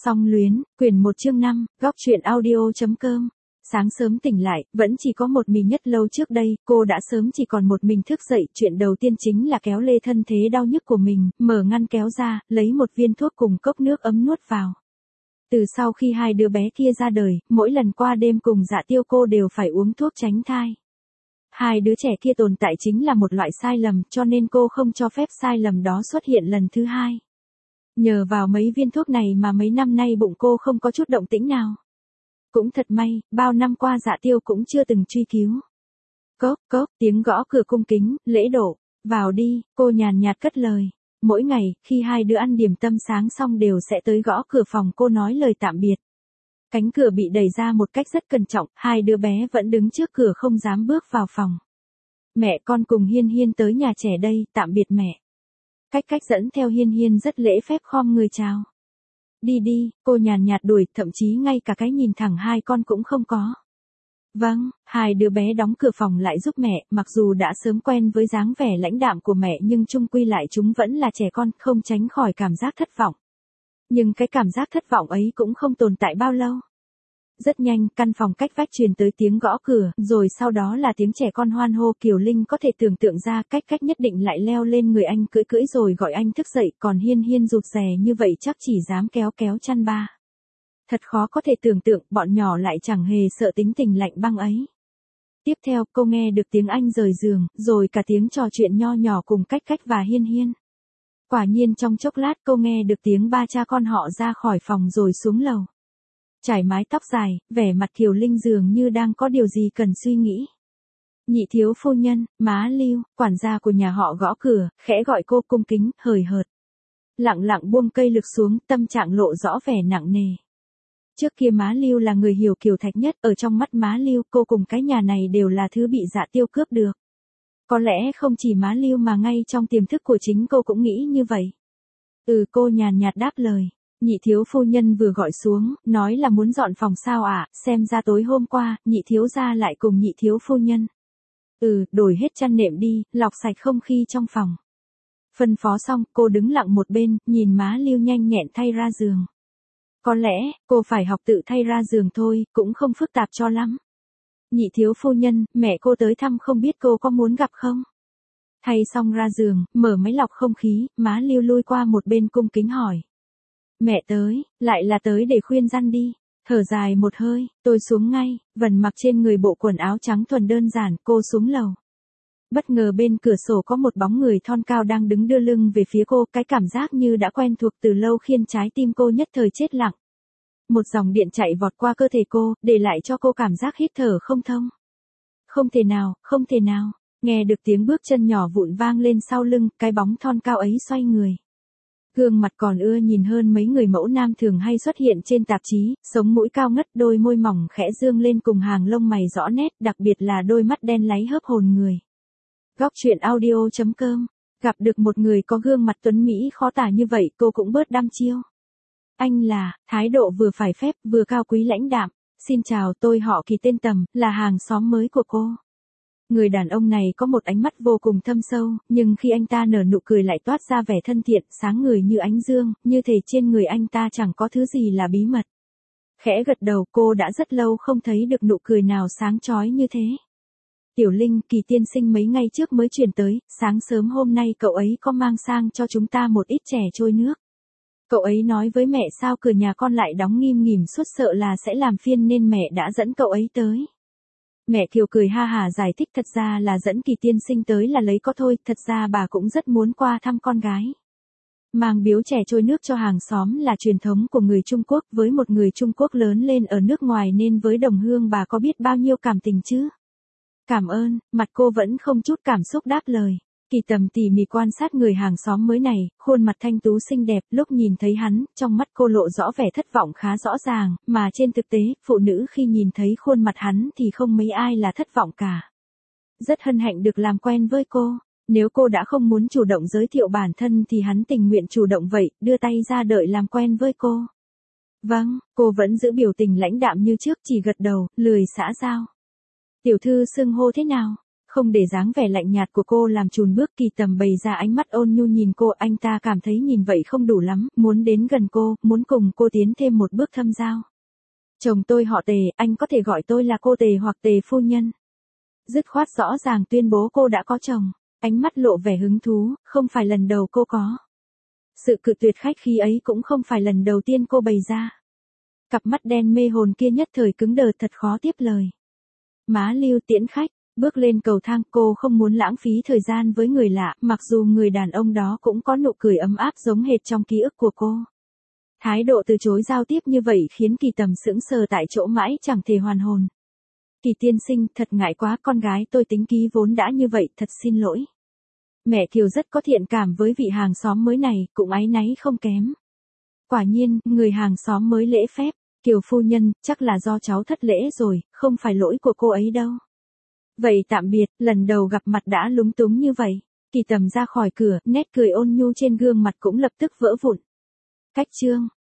Song luyến, quyển 1 chương 5, góc truyện audio.com. Sáng sớm tỉnh lại, vẫn chỉ có một mình Nhất Lâu trước đây, cô đã sớm chỉ còn một mình thức dậy, chuyện đầu tiên chính là kéo lê thân thế đau nhức của mình, mở ngăn kéo ra, lấy một viên thuốc cùng cốc nước ấm nuốt vào. Từ sau khi hai đứa bé kia ra đời, mỗi lần qua đêm cùng Dạ Tiêu cô đều phải uống thuốc tránh thai. Hai đứa trẻ kia tồn tại chính là một loại sai lầm, cho nên cô không cho phép sai lầm đó xuất hiện lần thứ hai. Nhờ vào mấy viên thuốc này mà mấy năm nay bụng cô không có chút động tĩnh nào. Cũng thật may, bao năm qua Dạ Tiêu cũng chưa từng truy cứu. Cốc cốc, tiếng gõ cửa cung kính, lễ độ. Vào đi, cô nhàn nhạt cất lời. Mỗi ngày, khi hai đứa ăn điểm tâm sáng xong đều sẽ tới gõ cửa phòng cô nói lời tạm biệt. Cánh cửa bị đẩy ra một cách rất cẩn trọng, hai đứa bé vẫn đứng trước cửa không dám bước vào phòng. Mẹ con cùng Hiên Hiên tới nhà trẻ đây, tạm biệt mẹ. Cách dẫn theo Hiên Hiên rất lễ phép khom người chào. Đi đi, cô nhàn nhạt đuổi, thậm chí ngay cả cái nhìn thẳng hai con cũng không có. Vâng, hai đứa bé đóng cửa phòng lại giúp mẹ, mặc dù đã sớm quen với dáng vẻ lãnh đạm của mẹ nhưng chung quy lại chúng vẫn là trẻ con, không tránh khỏi cảm giác thất vọng. Nhưng cái cảm giác thất vọng ấy cũng không tồn tại bao lâu. Rất nhanh, căn phòng cách vách truyền tới tiếng gõ cửa, rồi sau đó là tiếng trẻ con hoan hô. Kiều Linh có thể tưởng tượng ra cách nhất định lại leo lên người anh cưỡi rồi gọi anh thức dậy, còn Hiên Hiên rụt rè như vậy chắc chỉ dám kéo chăn ba. Thật khó có thể tưởng tượng, bọn nhỏ lại chẳng hề sợ tính tình lạnh băng ấy. Tiếp theo, cô nghe được tiếng anh rời giường, rồi cả tiếng trò chuyện nho nhỏ cùng cách và Hiên Hiên. Quả nhiên trong chốc lát cô nghe được tiếng ba cha con họ ra khỏi phòng rồi xuống lầu. Trải mái tóc dài, vẻ mặt Kiều Linh dường như đang có điều gì cần suy nghĩ. Nhị thiếu phu nhân, má Lưu, quản gia của nhà họ gõ cửa, khẽ gọi cô cung kính, hời hợt. Lặng buông cây lược xuống, tâm trạng lộ rõ vẻ nặng nề. Trước kia má Lưu là người hiểu Kiều Thạch nhất, ở trong mắt má Lưu, cô cùng cái nhà này đều là thứ bị Dạ Tiêu cướp được. Có lẽ không chỉ má Lưu mà ngay trong tiềm thức của chính cô cũng nghĩ như vậy. Cô nhàn nhạt đáp lời. Nhị thiếu phu nhân vừa gọi xuống, nói là muốn dọn phòng sao ạ, xem ra tối hôm qua, nhị thiếu gia lại cùng nhị thiếu phu nhân. Đổi hết chăn nệm đi, lọc sạch không khí trong phòng. Phân phó xong, cô đứng lặng một bên, nhìn má Lưu nhanh nhẹn thay ra giường. Có lẽ, cô phải học tự thay ra giường thôi, cũng không phức tạp cho lắm. Nhị thiếu phu nhân, mẹ cô tới thăm không biết cô có muốn gặp không? Thay xong ra giường, mở máy lọc không khí, má Lưu lui qua một bên cung kính hỏi. Mẹ tới, lại là tới để khuyên răn đi. Thở dài một hơi, tôi xuống ngay, vần mặc trên người bộ quần áo trắng thuần đơn giản, cô xuống lầu. Bất ngờ bên cửa sổ có một bóng người thon cao đang đứng đưa lưng về phía cô, cái cảm giác như đã quen thuộc từ lâu khiến trái tim cô nhất thời chết lặng. Một dòng điện chạy vọt qua cơ thể cô, để lại cho cô cảm giác hít thở không thông. Không thể nào, nghe được tiếng bước chân nhỏ vụn vang lên sau lưng, cái bóng thon cao ấy xoay người. Gương mặt còn ưa nhìn hơn mấy người mẫu nam thường hay xuất hiện trên tạp chí, sống mũi cao ngất, đôi môi mỏng khẽ dương lên cùng hàng lông mày rõ nét, đặc biệt là đôi mắt đen láy hớp hồn người. Góc truyện audio.com. Gặp được một người có gương mặt tuấn Mỹ khó tả như vậy, cô cũng bớt đăm chiêu. Anh là, thái độ vừa phải phép, vừa cao quý lãnh đạm. Xin chào, tôi họ Kỳ tên Tầm, là hàng xóm mới của cô. Người đàn ông này có một ánh mắt vô cùng thâm sâu, nhưng khi anh ta nở nụ cười lại toát ra vẻ thân thiện, sáng ngời như ánh dương, như thể trên người anh ta chẳng có thứ gì là bí mật. Khẽ gật đầu, cô đã rất lâu không thấy được nụ cười nào sáng chói như thế. Tiểu Linh, Kỳ tiên sinh mấy ngày trước mới chuyển tới, sáng sớm hôm nay cậu ấy có mang sang cho chúng ta một ít chè trôi nước. Cậu ấy nói với mẹ sao cửa nhà con lại đóng nghim nghỉm suốt, sợ là sẽ làm phiền nên mẹ đã dẫn cậu ấy tới. Mẹ Kiều cười ha hả giải thích, thật ra là dẫn Kỳ tiên sinh tới là lấy có thôi, thật ra bà cũng rất muốn qua thăm con gái. Mang biếu chè trôi nước cho hàng xóm là truyền thống của người Trung Quốc, với một người Trung Quốc lớn lên ở nước ngoài nên với đồng hương bà có biết bao nhiêu cảm tình chứ. Cảm ơn, mặt cô vẫn không chút cảm xúc đáp lời. Kỳ Tầm tỉ mỉ quan sát người hàng xóm mới này, khuôn mặt thanh tú xinh đẹp, lúc nhìn thấy hắn, trong mắt cô lộ rõ vẻ thất vọng khá rõ ràng, mà trên thực tế, phụ nữ khi nhìn thấy khuôn mặt hắn thì không mấy ai là thất vọng cả. Rất hân hạnh được làm quen với cô, nếu cô đã không muốn chủ động giới thiệu bản thân thì hắn tình nguyện chủ động vậy, đưa tay ra đợi làm quen với cô. Vâng, cô vẫn giữ biểu tình lãnh đạm như trước, chỉ gật đầu, lười xã giao. Tiểu thư xưng hô thế nào? Không để dáng vẻ lạnh nhạt của cô làm chùn bước, Kỳ Tầm bày ra ánh mắt ôn nhu nhìn cô, anh ta cảm thấy nhìn vậy không đủ lắm, muốn đến gần cô, muốn cùng cô tiến thêm một bước thâm giao. Chồng tôi họ Tề, anh có thể gọi tôi là cô Tề hoặc Tề phu nhân. Dứt khoát rõ ràng tuyên bố cô đã có chồng, ánh mắt lộ vẻ hứng thú, không phải lần đầu cô có. Sự cự tuyệt khách khí ấy cũng không phải lần đầu tiên cô bày ra. Cặp mắt đen mê hồn kia nhất thời cứng đờ, thật khó tiếp lời. Má Lưu tiễn khách, bước lên cầu thang, cô không muốn lãng phí thời gian với người lạ, mặc dù người đàn ông đó cũng có nụ cười ấm áp giống hệt trong ký ức của cô. Thái độ từ chối giao tiếp như vậy khiến Kỳ Tầm sững sờ tại chỗ mãi chẳng thể hoàn hồn. Kỳ tiên sinh, thật ngại quá, con gái tôi tính ký vốn đã như vậy, thật xin lỗi. Mẹ Kiều rất có thiện cảm với vị hàng xóm mới này, cũng áy náy không kém. Quả nhiên, người hàng xóm mới lễ phép, Kiều phu nhân, chắc là do cháu thất lễ rồi, không phải lỗi của cô ấy đâu. Vậy tạm biệt, lần đầu gặp mặt đã lúng túng như vậy. Kỳ Tầm ra khỏi cửa, nét cười ôn nhu trên gương mặt cũng lập tức vỡ vụn. Cách chương